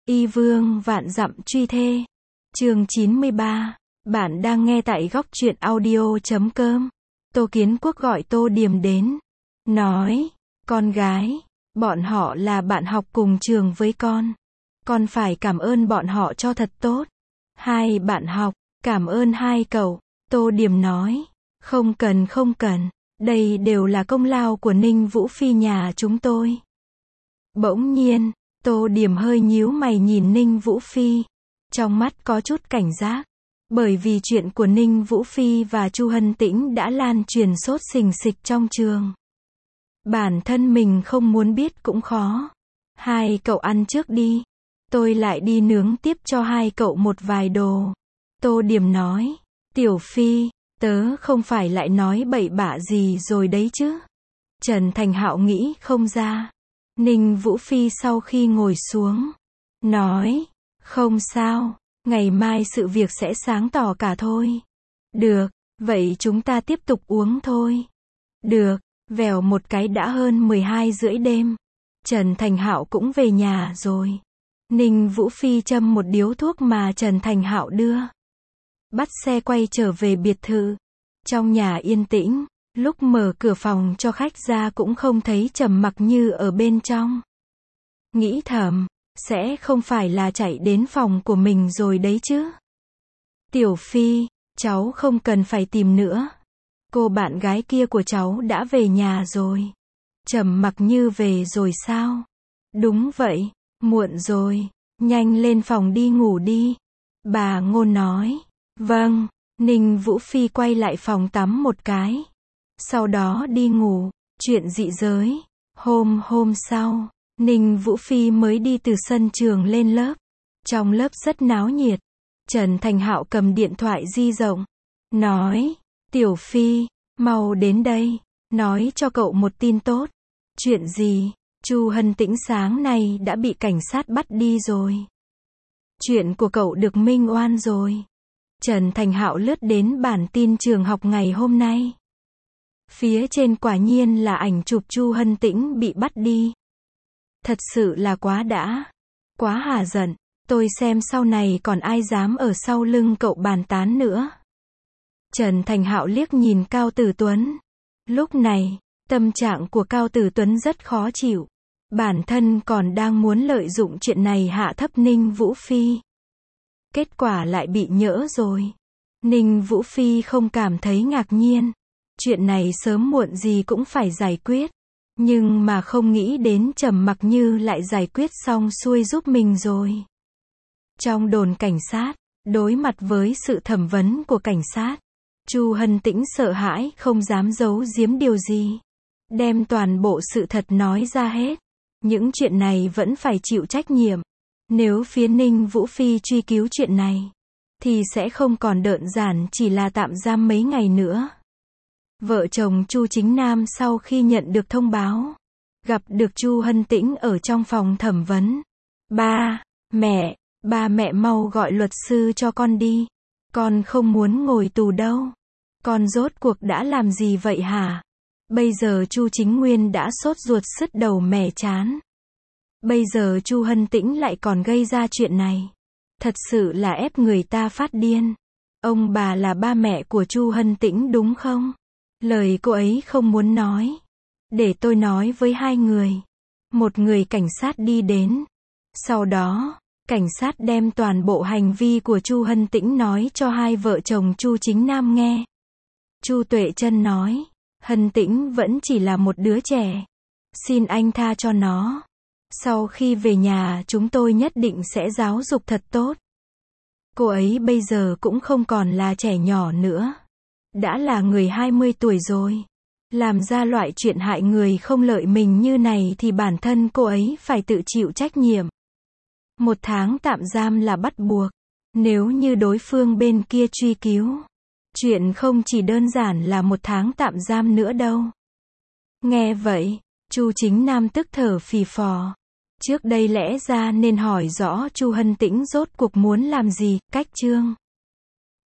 Y vương vạn dặm truy thê. Chương 93. Bạn đang nghe tại góc truyện audio.com. Tô Kiến Quốc gọi Tô Điềm đến. Nói, con gái, bọn họ là bạn học cùng trường với con. Con phải cảm ơn bọn họ cho thật tốt. Hai bạn học, cảm ơn hai cậu. Tô Điềm nói, không cần, đây đều là công lao của Ninh Vũ Phi nhà chúng tôi. Bỗng nhiên, Tô Điềm hơi nhíu mày nhìn Ninh Vũ Phi. Trong mắt có chút cảnh giác. Bởi vì chuyện của Ninh Vũ Phi và Chu Hân Tĩnh đã lan truyền sốt sình sịch trong trường. Bản thân mình không muốn biết cũng khó. Hai cậu ăn trước đi. Tôi lại đi nướng tiếp cho hai cậu một vài đồ. Tô Điềm nói, Tiểu Phi, tớ không phải lại nói bậy bạ gì rồi đấy chứ. Trần Thành Hạo nghĩ không ra. Ninh Vũ Phi sau khi ngồi xuống, nói, không sao, ngày mai sự việc sẽ sáng tỏ cả thôi. Được, vậy chúng ta tiếp tục uống thôi. Được, vèo một cái đã hơn 12:30 đêm. Trần Thành Hạo cũng về nhà rồi. Ninh Vũ Phi châm một điếu thuốc mà Trần Thành Hạo đưa. Bắt xe quay trở về biệt thự. Trong nhà yên tĩnh. Lúc mở cửa phòng cho khách ra cũng không thấy Trầm Mặc Như ở bên trong. Nghĩ thầm, sẽ không phải là chạy đến phòng của mình rồi đấy chứ. Tiểu Phi, cháu không cần phải tìm nữa. Cô bạn gái kia của cháu đã về nhà rồi. Trầm Mặc Như về rồi sao? Đúng vậy, muộn rồi, nhanh lên phòng đi ngủ đi. Bà Ngôn nói, vâng. Ninh Vũ Phi quay lại phòng tắm một cái. Sau đó đi ngủ. Chuyện dị giới. Hôm sau, Ninh Vũ Phi mới đi từ sân trường lên lớp. Trong lớp rất náo nhiệt. Trần Thành Hạo cầm điện thoại di động. Nói, Tiểu Phi, mau đến đây. Nói cho cậu một tin tốt. Chuyện gì? Chu Hân Tĩnh sáng nay đã bị cảnh sát bắt đi rồi. Chuyện của cậu được minh oan rồi. Trần Thành Hạo lướt đến bản tin trường học ngày hôm nay. Phía trên quả nhiên là ảnh chụp Chu Hân Tĩnh bị bắt đi. Thật sự là quá đã. Quá hả giận. Tôi xem sau này còn ai dám ở sau lưng cậu bàn tán nữa. Trần Thành Hạo liếc nhìn Cao Tử Tuấn. Lúc này, tâm trạng của Cao Tử Tuấn rất khó chịu. Bản thân còn đang muốn lợi dụng chuyện này hạ thấp Ninh Vũ Phi. Kết quả lại bị nhỡ rồi. Ninh Vũ Phi không cảm thấy ngạc nhiên. Chuyện này sớm muộn gì cũng phải giải quyết. Nhưng mà không nghĩ đến Trầm Mặc Như lại giải quyết xong xuôi giúp mình rồi. Trong đồn cảnh sát, đối mặt với sự thẩm vấn của cảnh sát, Chu Hân Tĩnh sợ hãi không dám giấu giếm điều gì. Đem toàn bộ sự thật nói ra hết. Những chuyện này vẫn phải chịu trách nhiệm. Nếu phía Ninh Vũ Phi truy cứu chuyện này, thì sẽ không còn đơn giản chỉ là tạm giam mấy ngày nữa. Vợ chồng Chu Chính Nam sau khi nhận được thông báo, gặp được Chu Hân Tĩnh ở trong phòng thẩm vấn. Ba mẹ mau gọi luật sư cho con đi. Con không muốn ngồi tù đâu. Con rốt cuộc đã làm gì vậy hả? Bây giờ Chu Chính Nguyên đã sốt ruột sứt đầu mẻ chán. Bây giờ Chu Hân Tĩnh lại còn gây ra chuyện này. Thật sự là ép người ta phát điên. Ông bà là ba mẹ của Chu Hân Tĩnh đúng không? Lời cô ấy không muốn nói. Để tôi nói với hai người. Một người cảnh sát đi đến. Sau đó, cảnh sát đem toàn bộ hành vi của Chu Hân Tĩnh nói cho hai vợ chồng Chu Chính Nam nghe. Chu Tuệ Trân nói, Hân Tĩnh vẫn chỉ là một đứa trẻ. Xin anh tha cho nó. Sau khi về nhà chúng tôi nhất định sẽ giáo dục thật tốt. Cô ấy bây giờ cũng không còn là trẻ nhỏ nữa. Đã là người 20 tuổi rồi. Làm ra loại chuyện hại người không lợi mình như này thì bản thân cô ấy phải tự chịu trách nhiệm. 1 tháng tạm giam là bắt buộc. Nếu như đối phương bên kia truy cứu, chuyện không chỉ đơn giản là 1 tháng tạm giam nữa đâu. Nghe vậy, Chu Chính Nam tức thở phì phò. Trước đây lẽ ra nên hỏi rõ Chu Hân Tĩnh rốt cuộc muốn làm gì, cách chương.